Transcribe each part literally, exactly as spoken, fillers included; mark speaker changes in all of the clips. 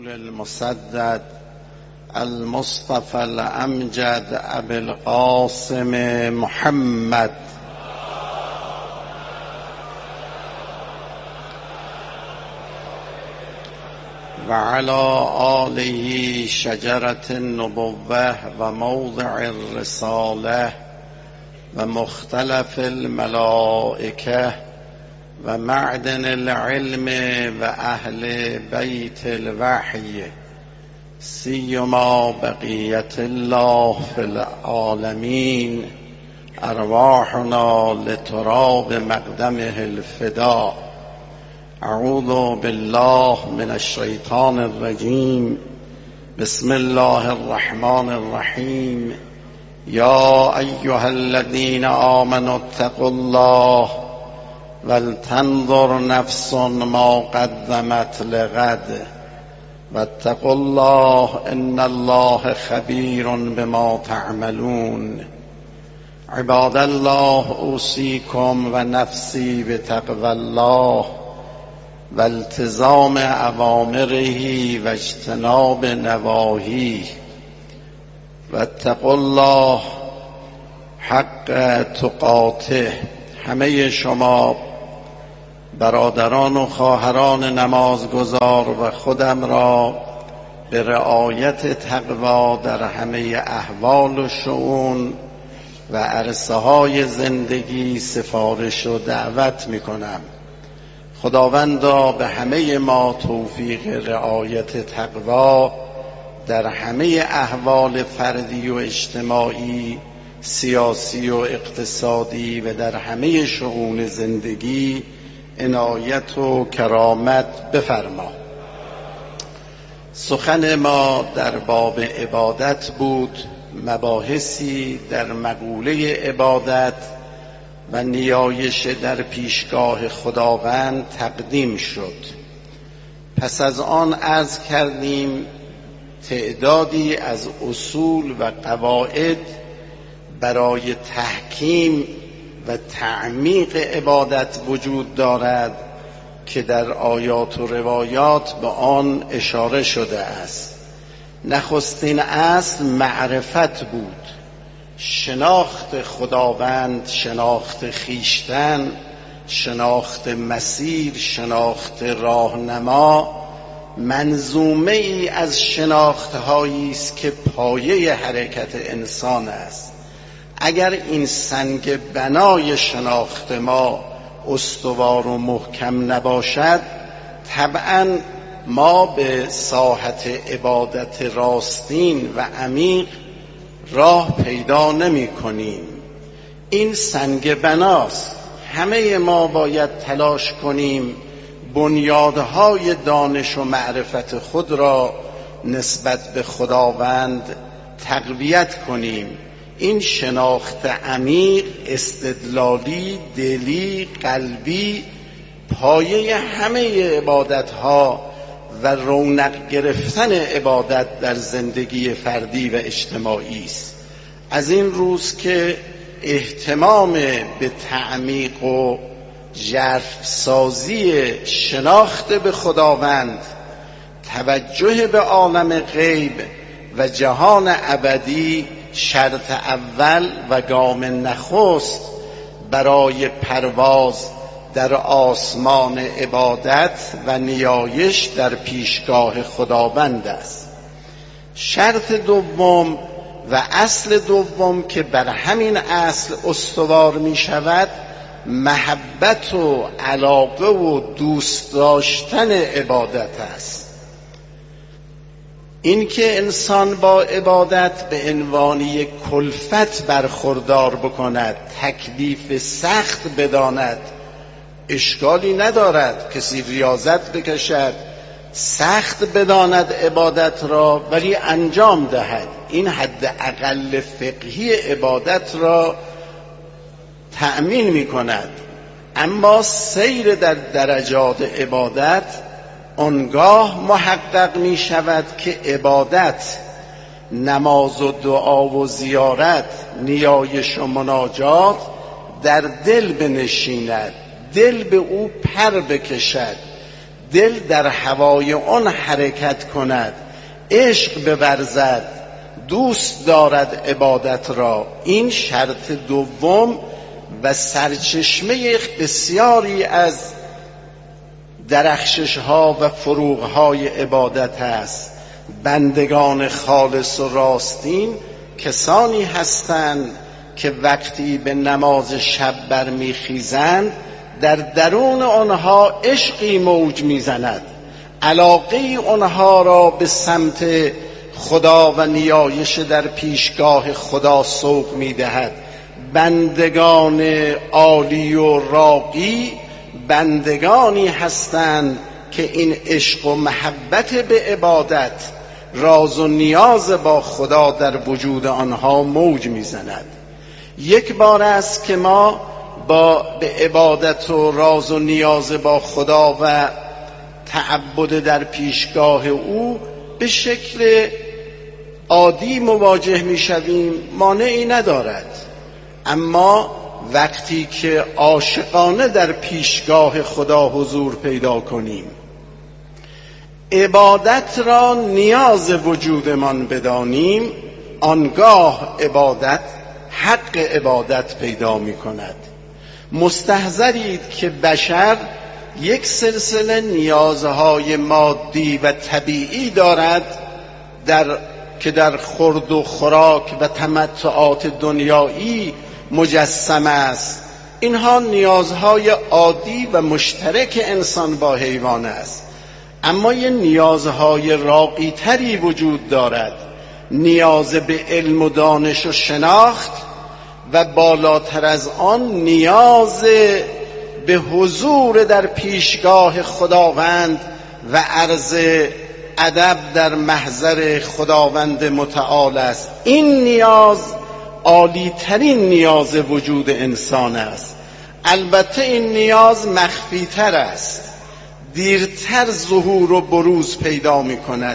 Speaker 1: المسدد المصطفى الأمجد أبي القاسم محمد وعلى آله شجرة النبوة وموضع الرسالة ومختلف الملائكة ومعدن العلم وأهل بيت الوحي سيما بقية الله في العالمين أرواحنا لتراب مقدمه الفداء. أعوذ بالله من الشيطان الرجيم. بسم الله الرحمن الرحيم. يا أيها الذين آمنوا اتقوا الله ولتنظر نفس ما قدمت لغد واتقوا الله إن الله خبير بما تعملون. عباد الله أوصيكم ونفسي بتقوى الله والتزام أوامره واجتناب نواهيه واتقوا الله حق تقاته. همه شما برادران و خواهران نمازگزار و خودم را به رعایت تقوا در همه احوال و شؤون و عرصه های زندگی سفارش و دعوت می کنم. خداوندا به همه ما توفیق رعایت تقوا در همه احوال فردی و اجتماعی، سیاسی و اقتصادی و در همه شؤون زندگی عنایت و کرامت بفرما. سخن ما در باب عبادت بود. مباحثی در مقوله عبادت و نیایش در پیشگاه خداوند تقدیم شد. پس از آن عرض کردیم تعدادی از اصول و قواعد برای تحکیم و تعمیق عبادت وجود دارد که در آیات و روایات به آن اشاره شده است. نخستین اصل معرفت بود، شناخت خداوند، شناخت خیشتن، شناخت مسیر، شناخت راهنما. منظومه ای از شناختهایی است که پایه حرکت انسان است. اگر این سنگ بنای شناخت ما استوار و محکم نباشد، طبعاً ما به ساحت عبادت راستین و عمیق راه پیدا نمی کنیم. این سنگ بناست. همه ما باید تلاش کنیم بنیادهای دانش و معرفت خود را نسبت به خداوند تقویت کنیم. این شناخت عمیق، استدلالی، دلی، قلبی پایه همه عبادتها و رونق گرفتن عبادت در زندگی فردی و اجتماعی است. از این روز که اهتمام به تعمیق و ژرف سازی شناخت به خداوند، توجه به عالم غیب و جهان ابدی شرط اول و گام نخست برای پرواز در آسمان عبادت و نیایش در پیشگاه خداوند است. شرط دوم و اصل دوم که بر همین اصل استوار می شود، محبت و علاقه و دوست داشتن عبادت است. این که انسان با عبادت به عنوان یک کلفت برخوردار بکند، تکلیف سخت بداند، اشکالی ندارد. کسی ریاضت بکشد، سخت بداند عبادت را ولی انجام دهد، این حد اقل فقهی عبادت را تأمین می کند. اما سیر در درجات عبادت آنگاه محقق می شود که عبادت، نماز و دعا و زیارت، نیایش و مناجات در دل بنشیند، دل به او پر بکشد، دل در هوای آن حرکت کند، عشق بورزد، دوست دارد عبادت را. این شرط دوم و سرچشمه بسیاری از درخشش ها و فروغ های عبادت است. بندگان خالص و راستین کسانی هستند که وقتی به نماز شب برمیخیزند در درون آنها عشقی موج میزند، علاقه آنها را به سمت خدا و نیایش در پیشگاه خدا سوق میدهد. بندگان عالی و راقی بندگانی هستند که این عشق و محبت به عبادت، راز و نیاز با خدا در وجود آنها موج میزند. یک بار است که ما با به عبادت و راز و نیاز با خدا و تعبد در پیشگاه او به شکل عادی مواجه میشویم، مانعی ندارد. اما وقتی که عاشقانه در پیشگاه خدا حضور پیدا کنیم، عبادت را نیاز وجودمان بدانیم، آنگاه عبادت حق عبادت پیدا می کند. مستحضرید که بشر یک سلسله نیازهای مادی و طبیعی دارد در که در خورد و خوراک و تمتعات دنیایی مجسم است. اینها نیازهای عادی و مشترک انسان با حیوان است. اما یه نیازهای راقی تری وجود دارد، نیاز به علم و دانش و شناخت، و بالاتر از آن نیاز به حضور در پیشگاه خداوند و عرض ادب در محضر خداوند متعال است. این نیاز عالی ترین نیاز وجود انسان است. البته این نیاز مخفی تر است، دیرتر ظهور و بروز پیدا می کند.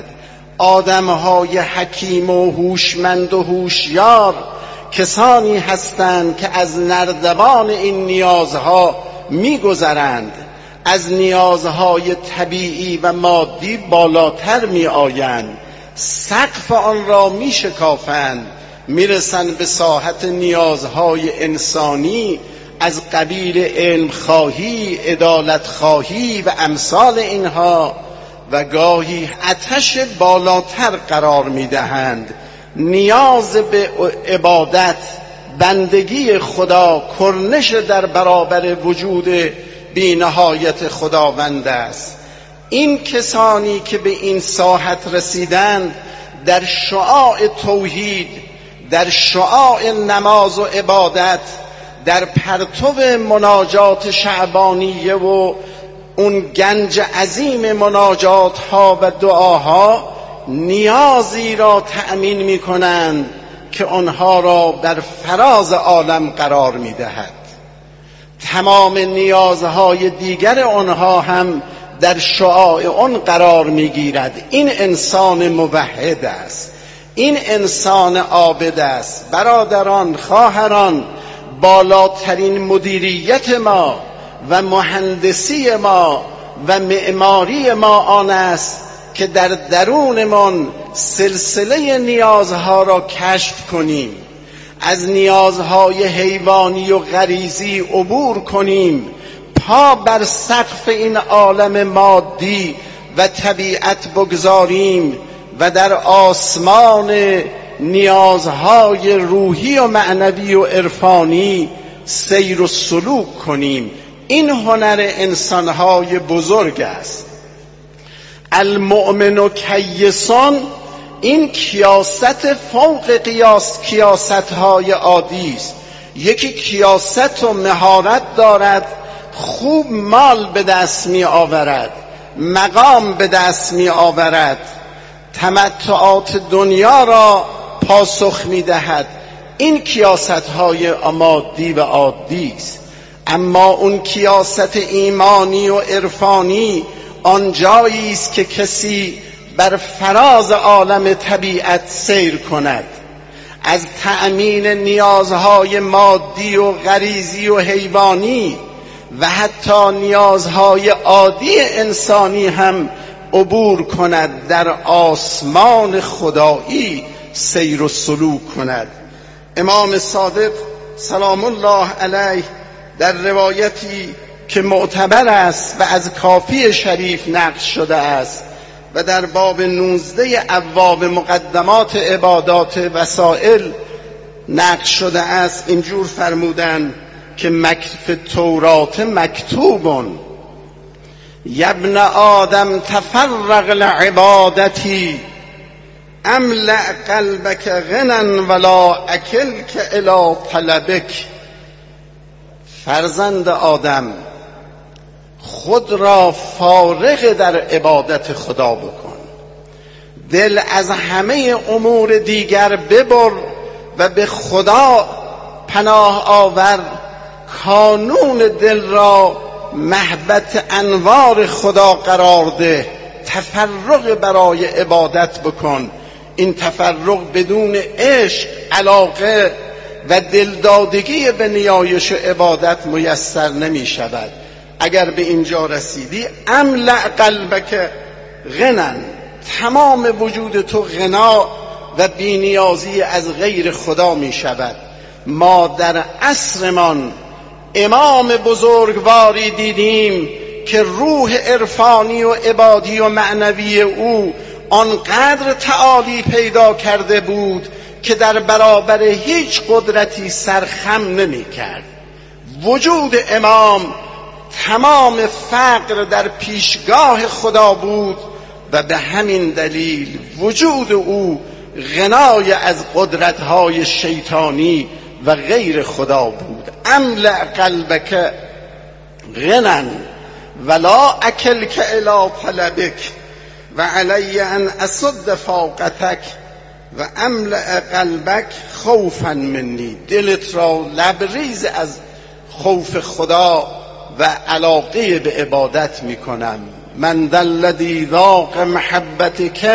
Speaker 1: آدمهای حکیم و هوشمند و هوشیار کسانی هستند که از نردبان این نیازها می گذرند، از نیازهای طبیعی و مادی بالاتر می آیند، سقف آن را می شکافند، می رسند به ساحت نیازهای انسانی از قبیل علم خواهی، عدالت خواهی و امثال اینها، و گاهی آتش بالاتر قرار می دهند. نیاز به عبادت، بندگی خدا، کرنش در برابر وجود بی نهایت خداوند است. این کسانی که به این ساحت رسیدند در شعاع توحید، در شعاع نماز و عبادت، در پرتو مناجات شعبانیه و اون گنج عظیم مناجات ها و دعاها نیازی را تأمین می کنند که آنها را بر فراز عالم قرار می دهد. تمام نیازهای دیگر آنها هم در شعاع آن قرار می گیرد. این انسان موحد است، این انسان عابد است. برادران، خواهران، بالاترین مدیریت ما و مهندسی ما و معماری ما آن است که در درونمان سلسله نیازها را کشف کنیم، از نیازهای حیوانی و غریزی عبور کنیم، پا بر سقف این عالم مادی و طبیعت بگذاریم و در آسمان نیازهای روحی و معنوی و عرفانی سیر و سلوک کنیم. این هنر انسانهای بزرگ است. المؤمن و کیسان، این کیاست فوق قیاس کیاستهای عادی است. یکی کیاست و مهارت دارد، خوب مال به دست می آورد، مقام به دست می آورد، تمتعات دنیا را پاسخ می دهد. این کیاستهای مادی و عادی است. اما اون کیاست ایمانی و عرفانی آنجایی است که کسی بر فراز عالم طبیعت سیر کند، از تأمین نیازهای مادی و غریزی و حیوانی و حتی نیازهای عادی انسانی هم عبور کند، در آسمان خدایی سیر و سلوک کند. امام صادق سلام الله علیه در روایتی که معتبر است و از کافی شریف نقل شده است و در باب نوزده ابواب مقدمات عبادات وسائل نقل شده است، اینجور فرمودند که مکتب تورات مکتوبون یبن آدم تفرغ لعبادتی املأ قلبک غنا ولا اکلک الی طلبک. فرزند آدم، خود را فارغ در عبادت خدا بکن، دل از همه امور دیگر ببر و به خدا پناه آور. کانون دل را محبت انوار خدا قرار ده، تفرغ برای عبادت بکن. این تفرغ بدون عشق، علاقه و دلدادگی به نیایش عبادت میسر نمی شود. اگر به اینجا رسیدی، املأ قلبک غنا، تمام وجود تو غنا و بینیازی از غیر خدا می شود. ما در عصرمان امام بزرگواری دیدیم که روح عرفانی و عبادی و معنوی او آنقدر تعالی پیدا کرده بود که در برابر هیچ قدرتی سرخم نمی کرد. وجود امام تمام فقر در پیشگاه خدا بود و به همین دلیل وجود او غنای از قدرت‌های شیطانی و غیر خدا بود. املأ قلبک غنا ولا اکلک الی طلبک و علی ان اسد فاقتک و املأ قلبک خوفا منی. دلت را لبریز از خوف خدا و علاقه به عبادت میکنم. من ذا الذی ذاق محبتک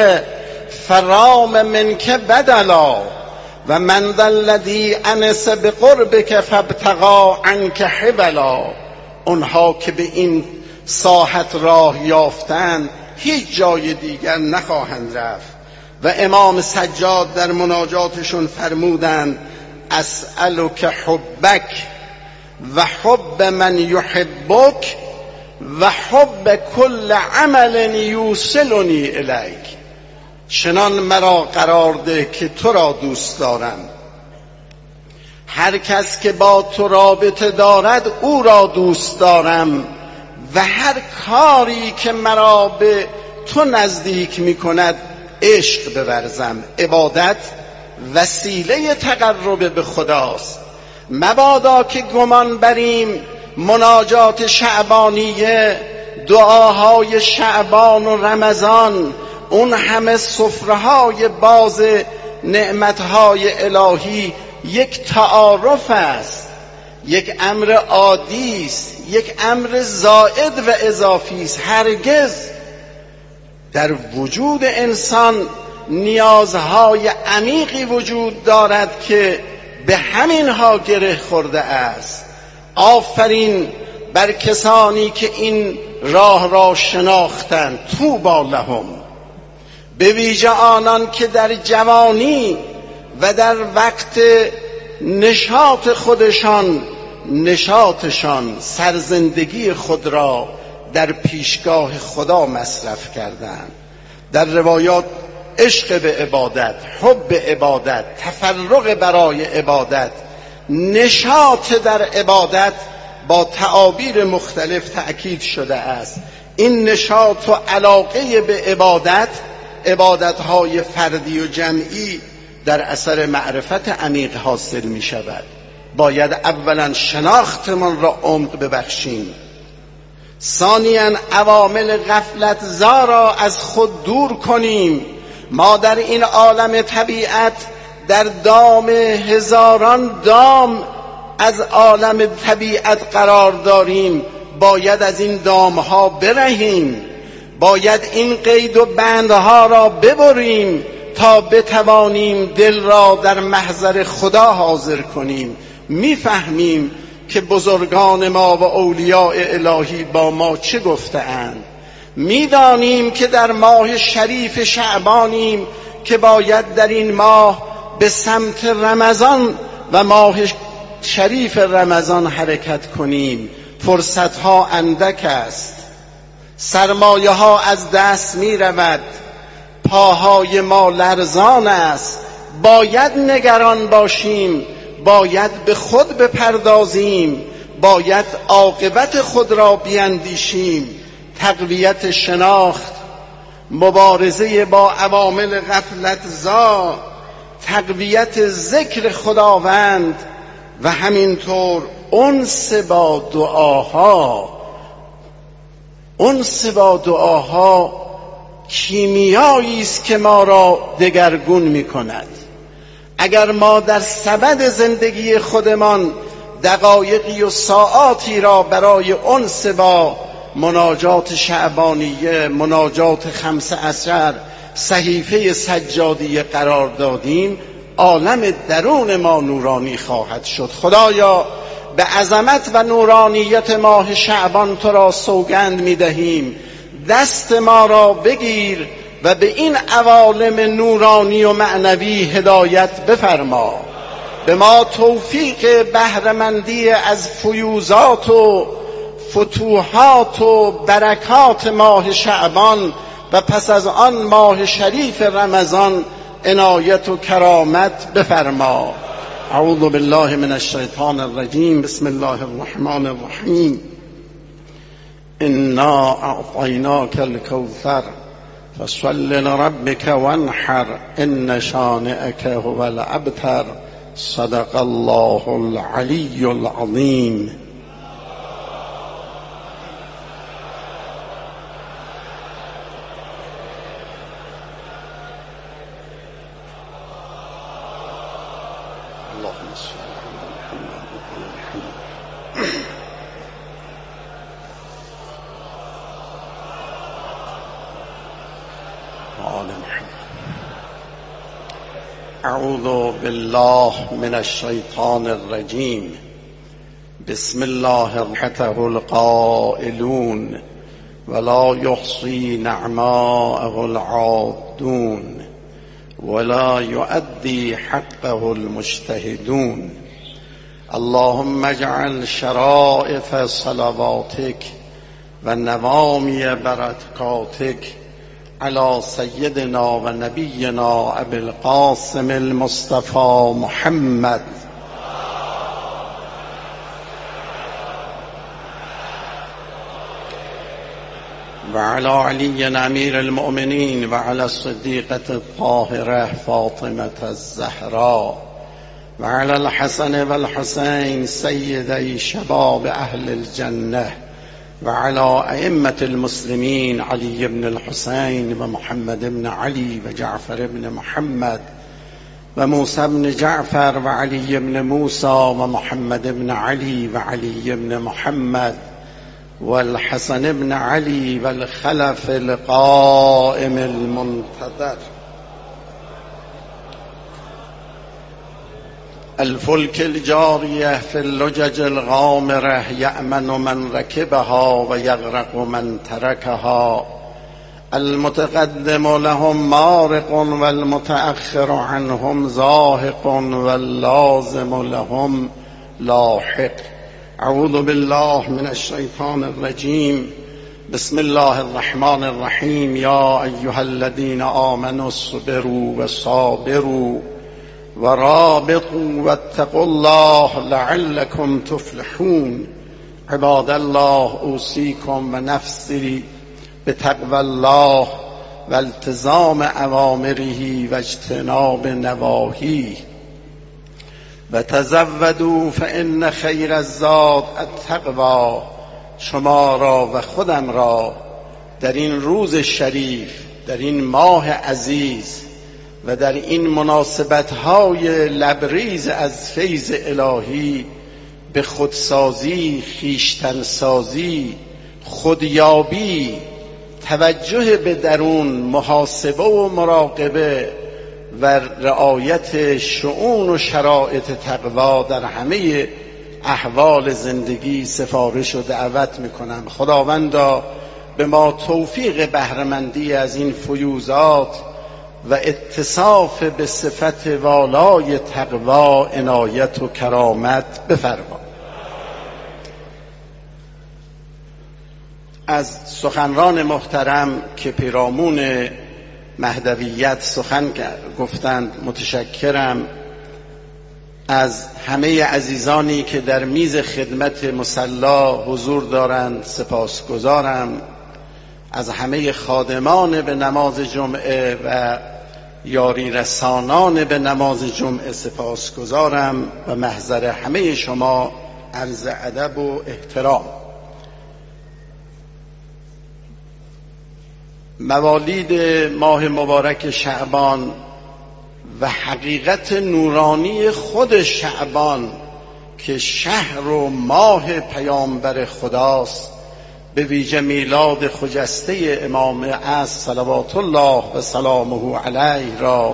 Speaker 1: فرام منک بدلا و من ذا الذی انس بقربک فابتغى عنک حبلا. اونها که به این ساحت راه یافتند هیچ جای دیگر نخواهند رفت. و امام سجاد در مناجاتشون فرمودند اسألک حبک و حب من یحبک و حب کل عمل یوصلنی الیک. چنان مرا قرار ده که تو را دوست دارم، هر کس که با تو رابطه دارد او را دوست دارم و هر کاری که مرا به تو نزدیک می کند عشق بورزم. عبادت وسیله تقرب به خداست. مبادا که گمان بریم مناجات شعبانیه، دعاهای شعبان و رمضان، اون همه سفره‌های باز نعمتهای الهی یک تعارف است، یک امر عادی است، یک امر زائد و اضافی است. هرگز در وجود انسان نیازهای عمیقی وجود دارد که به همینها گره خورده است. آفرین بر کسانی که این راه را شناختند، طوبی لهم. به ویژه آنان که در جوانی و در وقت نشاط خودشان نشاطشان سرزندگی خود را در پیشگاه خدا مصرف کردند. در روایات عشق به عبادت، حب عبادت، تفرغ برای عبادت، نشاط در عبادت با تعابیر مختلف تأکید شده است. این نشاط و علاقه به عبادت، عبادتهای فردی و جمعی، در اثر معرفت عمیق حاصل می شود. باید اولا شناختمان را عمق ببخشیم، ثانیاً عوامل غفلت زا را از خود دور کنیم. ما در این عالم طبیعت در دام هزاران دام از عالم طبیعت قرار داریم. باید از این دامها برهیم، باید این قید و بندها را ببریم تا بتوانیم دل را در محضر خدا حاضر کنیم. میفهمیم که بزرگان ما و اولیاء الهی با ما چه گفته‌اند. می‌دانیم که در ماه شریف شعبانیم که باید در این ماه به سمت رمضان و ماه شریف رمضان حرکت کنیم. فرصت‌ها اندک است، سرمایه ها از دست می رود، پاهای ما لرزان است. باید نگران باشیم، باید به خود بپردازیم، باید عاقبت خود را بیندیشیم. تقویت شناخت، مبارزه با عوامل غفلت زا، تقویت ذکر خداوند و همینطور انس با دعاها. انس با دعاها کیمیایی است که ما را دگرگون می کند. اگر ما در سبد زندگی خودمان دقایقی و ساعاتی را برای انس با مناجات شعبانیه، مناجات خمس عشر، صحیفه سجادیه قرار دادیم، عالم درون ما نورانی خواهد شد. خدایا به عظمت و نورانیت ماه شعبان تو را سوگند می دهیم، دست ما را بگیر و به این عوالم نورانی و معنوی هدایت بفرما. به ما توفیق بهره‌مندی از فیوزات و فتوحات و برکات ماه شعبان و پس از آن ماه شریف رمضان عنایت و کرامت بفرما. اعوذ بالله من الشیطان الرجیم. بسم الله الرحمن الرحیم. انا اعطیناک الکوثر فصل لربک وانحر ان شانئک هو الابتر. صدق الله العلی العظیم. اللهم صل على محمد وآل محمد. اعوذ بالله من الشیطان الرجیم. بسم الله الرحمن القائلون ولا يحصي نعماءه العادون ولا يؤدي حقه المجتهدون. اللهم اجعل شرائف صلواتك ونوامي بركاتك على سيدنا ونبينا أبي القاسم المصطفى محمد وعلى علي أمير المؤمنين وعلى الصديقة الطاهرة فاطمة الزهراء وعلى الحسن والحسين سيدي شباب أهل الجنة وعلى أئمة المسلمين علي بن الحسين ومحمد بن علي وجعفر بن محمد وموسى بن جعفر وعلي بن موسى ومحمد بن علي وعلي بن محمد والحسن بن علي والخلف القائم المنتظر. الفلك الجارية في اللجج الغامرة يأمن من ركبها ويغرق من تركها. المتقدم لهم مارق والمتأخر عنهم زاهق واللازم لهم لاحق. اعوذ بالله من الشیطان الرجیم. بسم الله الرحمن الرحیم. یا ایها الذین آمنوا اصبروا وصابروا ورابطوا واتقوا الله لعلكم تفلحون. عباد الله اوصیکم و نفسی بتقوى الله و التزام اوامره و اجتناب نواهیه و تزودوا فان خیر الزاد التقوی. شما را و خودم را در این روز شریف، در این ماه عزیز و در این مناسبت‌های لبریز از فیض الهی به خودسازی، خویشتنسازی، خودیابی، توجه به درون، محاسبه و مراقبه و رعایت شؤون و شرایط تقوا در همه احوال زندگی سفارش و دعوت میکنم. خداوندا به ما توفیق بهره‌مندی از این فیوزات و اتصاف به صفت والای تقوا عنایت و کرامت بفرما. از سخنران محترم که پیرامون مهدویت سخن گفتند متشکرم. از همه عزیزانی که در میز خدمت مصلی حضور دارند سپاسگزارم. از همه خادمان به نماز جمعه و یاری رسانان به نماز جمعه سپاسگزارم و محضر همه شما عرض ادب و احترام. موالید ماه مبارک شعبان و حقیقت نورانی خود شعبان که شهر و ماه پیامبر خداست، به ویژه میلاد خجسته امام عصر صلوات الله و سلامه علیه را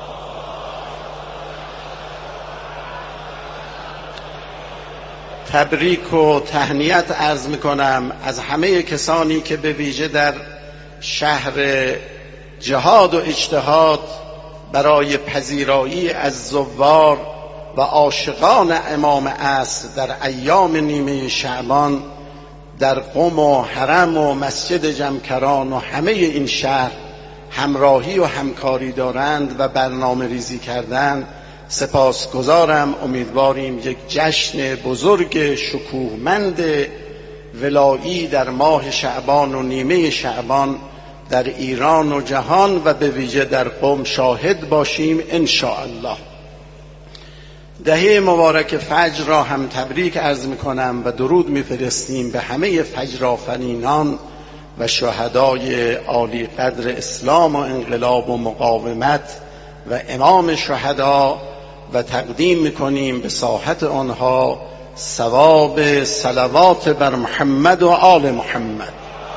Speaker 1: تبریک و تهنیت عرض میکنم از همه کسانی که به ویژه در شهر جهاد و اجتهاد برای پذیرایی از زوار و عاشقان امام عصر در ایام نیمه شعبان در قم و حرم و مسجد جمکران و همه این شهر همراهی و همکاری دارند و برنامه ریزی کردند سپاسگزارم. امیدواریم یک جشن بزرگ شکوهمند ولایی در ماه شعبان و نیمه شعبان در ایران و جهان و به ویژه در قم شاهد باشیم ان شاء الله. دهه مبارک فجر را هم تبریک عرض میکنم و درود میفرستیم به همه فجر آفرینان و شهدای عالی قدر اسلام و انقلاب و مقاومت و امام شهدا و تقدیم میکنیم به ساحت آنها ثواب صلوات بر محمد و آل محمد.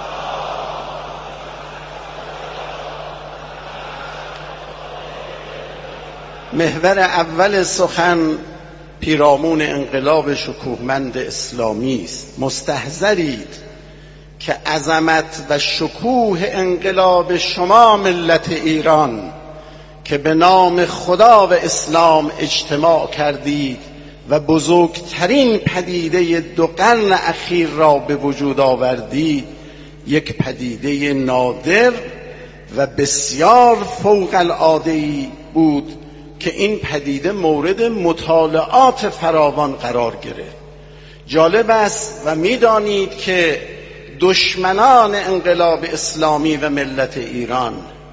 Speaker 1: محور اول سخن پیرامون انقلاب شکوهمند اسلامی است. مستحضرید که عظمت و شکوه انقلاب شما ملت ایران که به نام خدا و اسلام اجتماع کردید و بزرگترین پدیده دو قرن اخیر را به وجود آوردید، یک پدیده نادر و بسیار فوق العاده‌ای بود که این پدیده مورد مطالعات فراوان قرار گرفت. جالب است و می‌دانید که دشمنان انقلاب اسلامی و ملت ایران،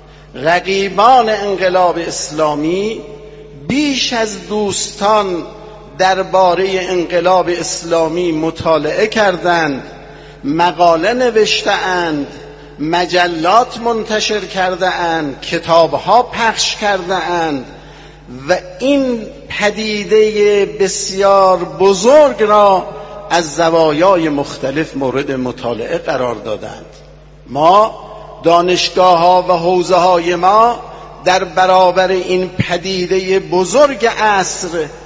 Speaker 1: رقیبان انقلاب اسلامی، بیش از دوستان درباره انقلاب اسلامی مطالعه کردند، مقاله نوشته‌اند، مجلات منتشر کرده‌اند، کتاب‌ها پخش کرده‌اند و این پدیده بسیار بزرگ را از زوایای مختلف مورد مطالعه قرار دادند. ما دانشگاه‌ها و حوزه‌های ما در برابر این پدیده بزرگ عصر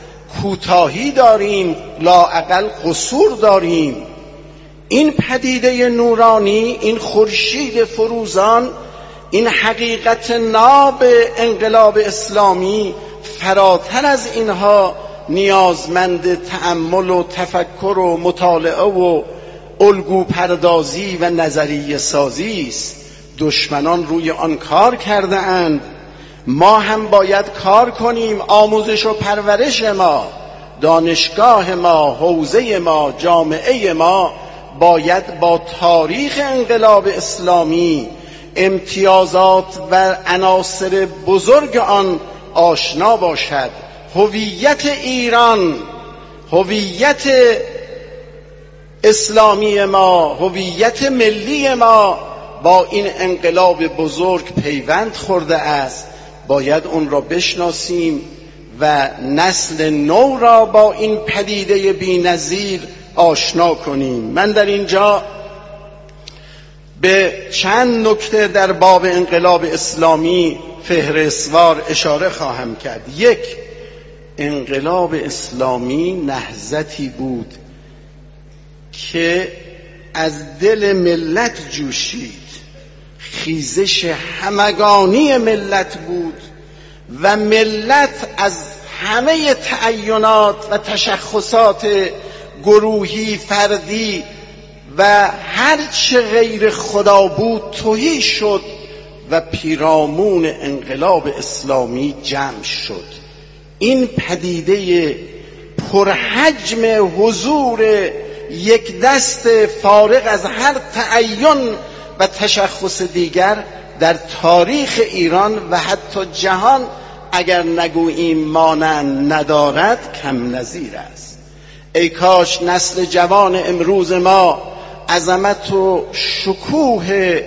Speaker 1: کوتاهی داریم، لااقل قصور داریم. این پدیده نورانی، این خورشید فروزان، این حقیقت ناب انقلاب اسلامی فراتر از اینها نیازمند تأمل و تفکر و مطالعه و الگو پردازی و نظریه سازی است. دشمنان روی آن کار کرده اند، ما هم باید کار کنیم. آموزش و پرورش ما، دانشگاه ما، حوزه ما، جامعه ما باید با تاریخ انقلاب اسلامی، امتیازات و عناصر بزرگ آن آشنا باشد. هویت ایران، هویت اسلامی ما، هویت ملی ما با این انقلاب بزرگ پیوند خورده است. باید اون را بشناسیم و نسل نو را با این پدیده بی‌نظیر آشنا کنیم. من در اینجا به چند نکته در باب انقلاب اسلامی فهرستوار اشاره خواهم کرد. یک، انقلاب اسلامی نهضتی بود که از دل ملت جوشید، خیزش همگانی ملت بود و ملت از همه تعینات و تشخصات گروهی، فردی و هر چه غیر خدا بود تهی شد و پیرامون انقلاب اسلامی جمع شد. این پدیده پرحجم حضور یک دست فارغ از هر تعین و تشخص دیگر در تاریخ ایران و حتی جهان اگر نگوییم مانند ندارد کم نظیر است. ای کاش نسل جوان امروز ما عظمت و شکوه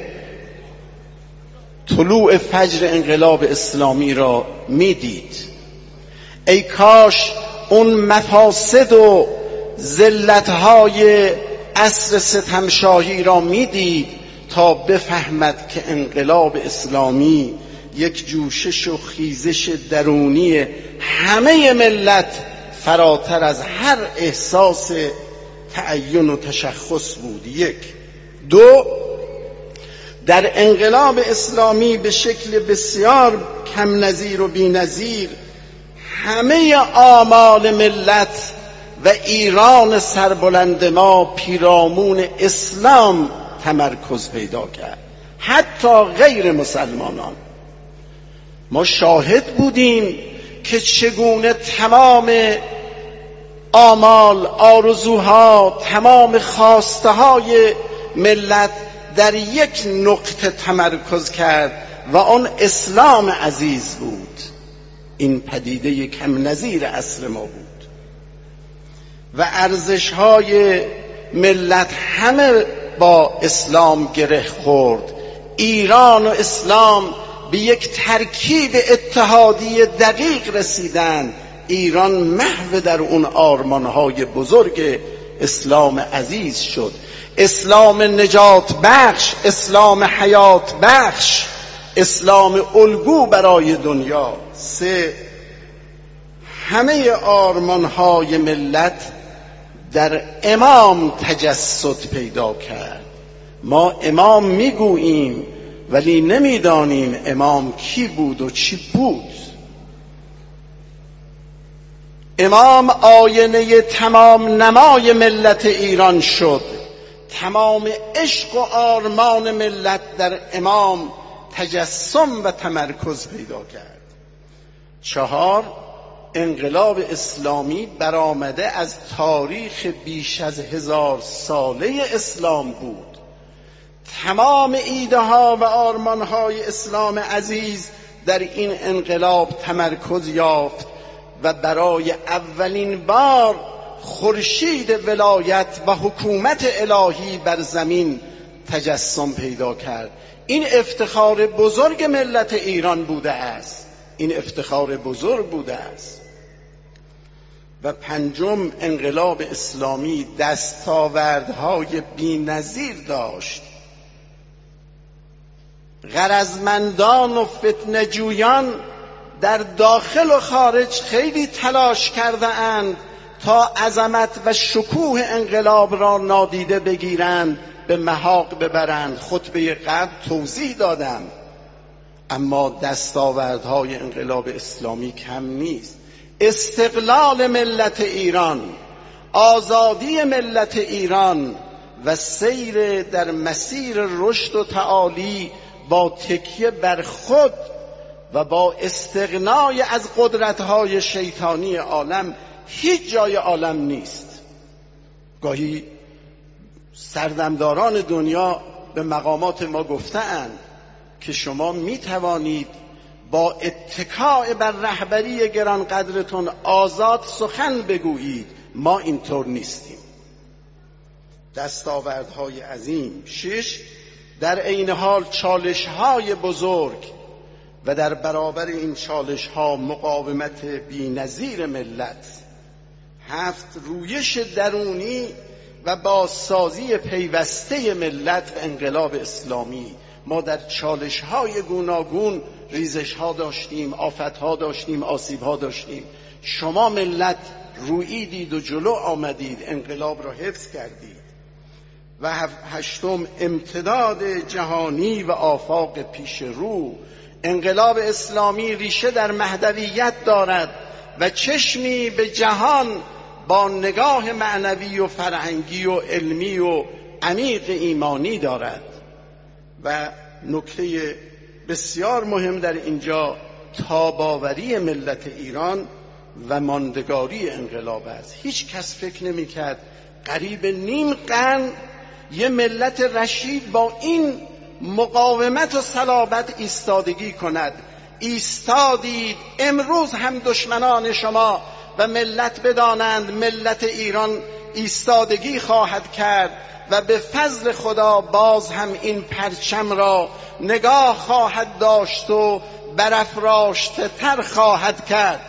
Speaker 1: طلوع فجر انقلاب اسلامی را میدید. ای کاش اون مفاسد و ذلت‌های عصر ستمشاهی را میدید تا بفهمد که انقلاب اسلامی یک جوشش و خیزش درونی همه ملت فراتر از هر احساس تعین و تشخص بود. یک. دو، در انقلاب اسلامی به شکل بسیار کم نظیر و بی نظیر همه آمال ملت و ایران سربلند ما پیرامون اسلام تمرکز پیدا کرد، حتی غیر مسلمانان. ما شاهد بودیم که چگونه تمام آمال، آرزوها، تمام خواسته های ملت در یک نقطه تمرکز کرد و آن اسلام عزیز بود. این پدیده کم نظیر عصر ما بود و ارزش های ملت همه با اسلام گره خورد. ایران و اسلام به یک ترکیب اتحادی دقیق رسیدند. ایران محو در اون آرمانهای بزرگ اسلام عزیز شد. اسلام نجات بخش، اسلام حیات بخش، اسلام الگو برای دنیا. سه، همه آرمانهای ملت در امام تجسد پیدا کرد. ما امام میگوییم ولی نمیدانیم امام کی بود و چی بود. امام آینه تمام نمای ملت ایران شد. تمام عشق و آرمان ملت در امام تجسم و تمرکز پیدا کرد. چهار، انقلاب اسلامی برآمده از تاریخ بیش از هزار ساله اسلام بود. تمام ایده ها و آرمان های اسلام عزیز در این انقلاب تمرکز یافت و برای اولین بار خورشید ولایت و حکومت الهی بر زمین تجسم پیدا کرد. این افتخار بزرگ ملت ایران بوده است. این افتخار بزرگ بوده است. و پنجم، انقلاب اسلامی دستاوردهای بی‌نظیر داشت. غرضمندان و فتنه‌جویان در داخل و خارج خیلی تلاش کرده اند تا عظمت و شکوه انقلاب را نادیده بگیرند، به محاق ببرند. خطبه قبل توضیح دادم. اما دستاوردهای انقلاب اسلامی کم نیست. استقلال ملت ایران، آزادی ملت ایران و سیر در مسیر رشد و تعالی با تکیه بر خود و با استغنای از قدرت‌های شیطانی عالم هیچ جای عالم نیست. گاهی سردمداران دنیا به مقامات ما گفتند که شما می توانید با اتکاء بر رهبری گرانقدرتون آزاد سخن بگویید. ما اینطور نیستیم. دستاوردهای عظیم. شش، در عین حال چالش‌های بزرگ و در برابر این چالش‌ها مقاومت بی‌نظیر ملت. هفت، رویش درونی و بازسازی پیوسته ملت و انقلاب اسلامی. ما در چالش‌های گوناگون ریزش ها داشتیم، آفت ها داشتیم، آسیب ها داشتیم. شما ملت روییدید و جلو آمدید، انقلاب را حفظ کردید. و هشتم، امتداد جهانی و آفاق پیش رو. انقلاب اسلامی ریشه در مهدویت دارد و چشمی به جهان با نگاه معنوی و فرهنگی و علمی و عمیق ایمانی دارد. و نکته بسیار مهم در اینجا تاباوری ملت ایران و ماندگاری انقلاب است. هیچ کس فکر نمی کرد قریب نیم قرن یه ملت رشید با این مقاومت و صلابت ایستادگی کند. ایستادید. امروز هم دشمنان شما و ملت بدانند ملت ایران ایستادگی خواهد کرد و به فضل خدا باز هم این پرچم را نگاه خواهد داشت و برافراشته تر خواهد کرد.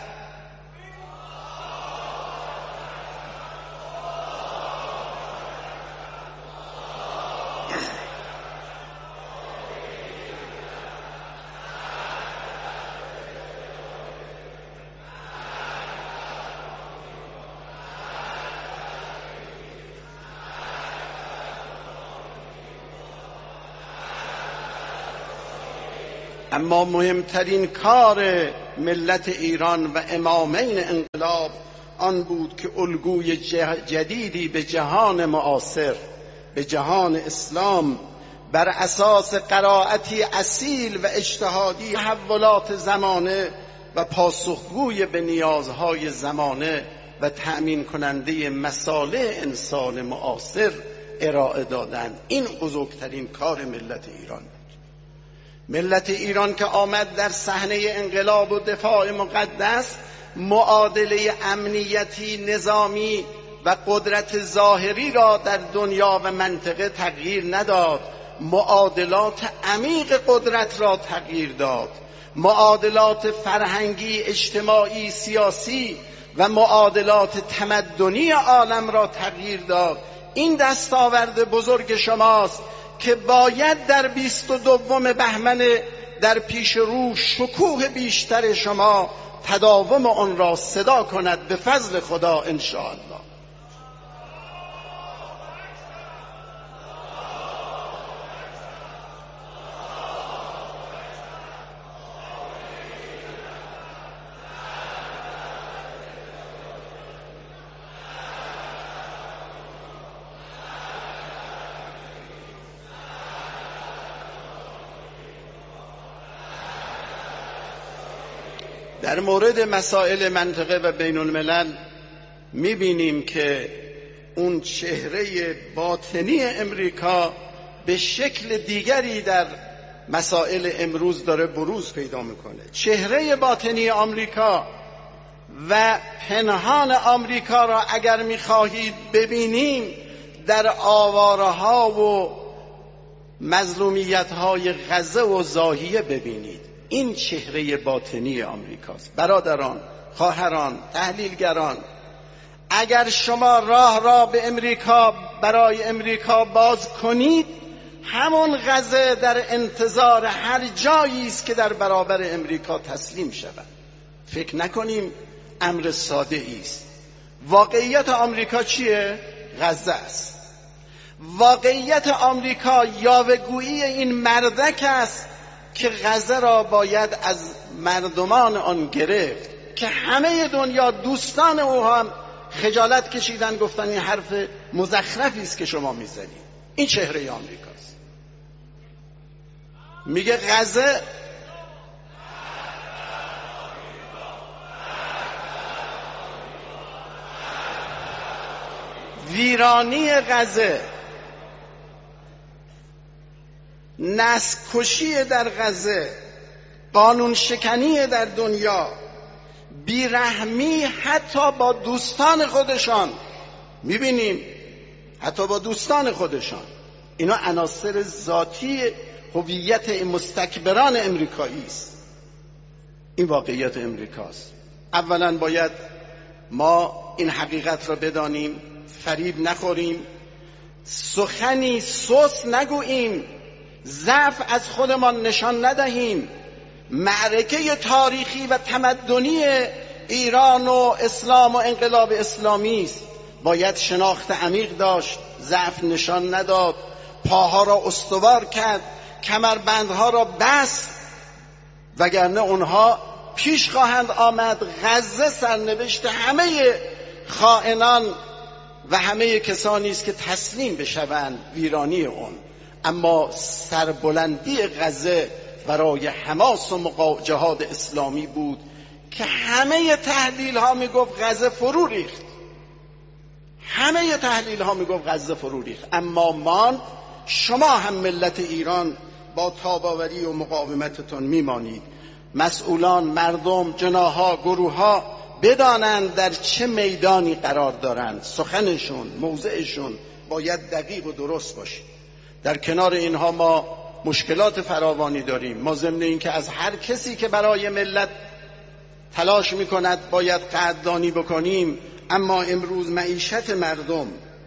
Speaker 1: اما مهمترین کار ملت ایران و امامین انقلاب آن بود که الگوی جدیدی به جهان معاصر، به جهان اسلام، بر اساس قرائتی اصیل و اجتهادی تحولات زمانه و پاسخگوی به نیازهای زمانه و تأمین کننده مصالح انسان معاصر ارائه دادند. این بزرگترین کار ملت ایران بود. ملت ایران که آمد در صحنه انقلاب و دفاع مقدس، معادله امنیتی، نظامی و قدرت ظاهری را در دنیا و منطقه تغییر نداد، معادلات عمیق قدرت را تغییر داد، معادلات فرهنگی، اجتماعی، سیاسی و معادلات تمدنی عالم را تغییر داد. این دستاورد بزرگ شماست که باید در بیست و دوم بهمن در پیش رو شکوه بیشتر شما تداوم آن را صدا کند به فضل خدا انشاءالله. در مورد مسائل منطقه و بین الملل میبینیم که اون چهره باطنی امریکا به شکل دیگری در مسائل امروز داره بروز پیدا میکنه. چهره باطنی آمریکا و پنهان آمریکا را اگر میخواهید ببینیم در آواره‌ها و مظلومیت‌های غزه و ضاحیه ببینید. این چهره باطنی آمریکاست. برادران، خواهران، تحلیلگران، اگر شما راه را به امریکا برای امریکا باز کنید، همون غزه در انتظار هر جایی است که در برابر امریکا تسلیم شود. فکر نکنیم امر ساده است. واقعیت آمریکا چیه؟ غزه است. واقعیت آمریکا یاوه‌گویی این مردک است که غزه را باید از مردمان آن گرفت، که همه دنیا دوستان او هم خجالت کشیدن، گفتن این حرف مزخرفی است که شما میزنید. این چهره آمریکاست. میگه غزه ویرانی غزه، نسل‌کشی در غزه، قانون شکنی در دنیا، بیرحمی حتی با دوستان خودشان، میبینیم حتی با دوستان خودشان. اینا عناصر ذاتی هویت مستکبران امریکایی است. این واقعیت امریکاست. اولا باید ما این حقیقت را بدانیم، فریب نخوریم، سخنی سوس نگوییم، ضعف از خودمان نشان ندهیم. معرکه تاریخی و تمدنی ایران و اسلام و انقلاب اسلامی است. باید شناخت عمیق داشت، ضعف نشان نداد، پاها را استوار کرد، کمربندها را بست، وگرنه اونها پیش خواهند آمد. غزه سرنوشت همه خائنان و همه کسانی است که تسلیم بشوند ویرانی اون. اما سربلندی غزه برای حماس و جهاد اسلامی بود که همه تحلیل ها می گفت غزه فرو ریخت، همه تحلیل ها می گفت غزه فرو ریخت. اما ما، شما هم ملت ایران با تاباوری و مقاومتتون میمانید. مسئولان، مردم، جناح‌ها، گروه‌ها بدانند در چه میدانی قرار دارند. سخنشون، موضعشون باید دقیق و درست باشه. در کنار اینها ما مشکلات فراوانی داریم. ما ضمن این که از هر کسی که برای ملت تلاش میکند باید قدردانی بکنیم، اما امروز معیشت مردم،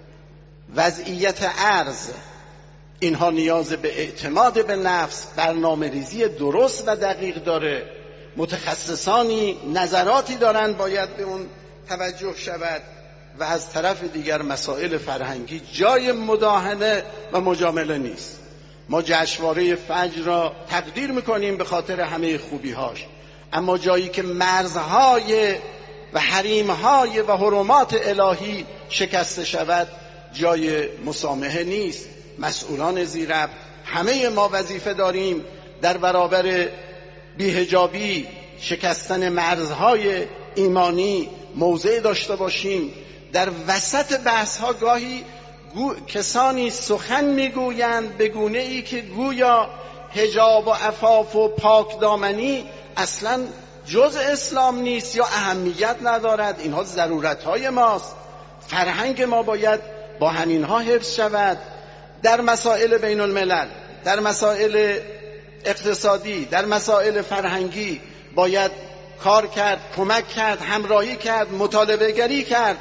Speaker 1: وضعیت ارز، اینها نیاز به اعتماد به نفس، برنامه ریزی درست و دقیق داره. متخصصانی نظراتی دارن، باید به اون توجه شود. و از طرف دیگر مسائل فرهنگی جای مداهنه و مجامله نیست. ما جشنواره فجر را تقدیر میکنیم به خاطر همه خوبیهاش، اما جایی که مرزهای و حریمهای و حرمات الهی شکسته شود جای مسامحه نیست. مسئولان زیرب، همه ما وظیفه داریم در برابر بی‌حجابی، شکستن مرزهای ایمانی موضع داشته باشیم. در وسط بحث ها گاهی گو... کسانی سخن میگویند به گونه ای که گویا حجاب و عفاف و پاک دامنی اصلا جز اسلام نیست یا اهمیت ندارد. اینها ضرورت های ماست. فرهنگ ما باید با همینها حفظ شود. در مسائل بین الملل، در مسائل اقتصادی، در مسائل فرهنگی باید کار کرد، کمک کرد، همراهی کرد، مطالبه گری کرد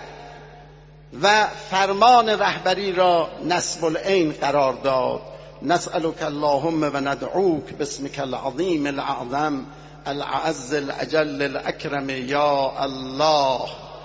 Speaker 1: و فرمان رهبری را نصب العین قرار داد. نسألك اللهم و ندعوک باسمك العظیم الاعظم العز الاجل الاکرم یا الله.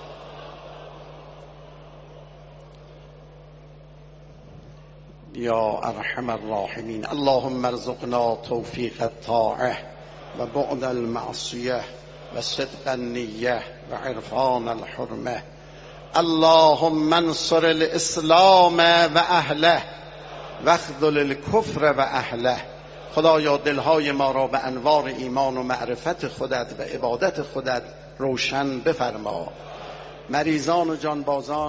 Speaker 1: یا ارحم الراحمین. اللهم ارزقنا توفیق الطاعه و بعد المعصیه و صدق النیه و عرفان الحرمه. اللهم انصر الاسلام و اهله و اخذل الکفر و اهله. خدایا دلهای ما را به انوار ایمان و معرفت خودت و عبادت خودت روشن بفرما. مریضان و جانبازان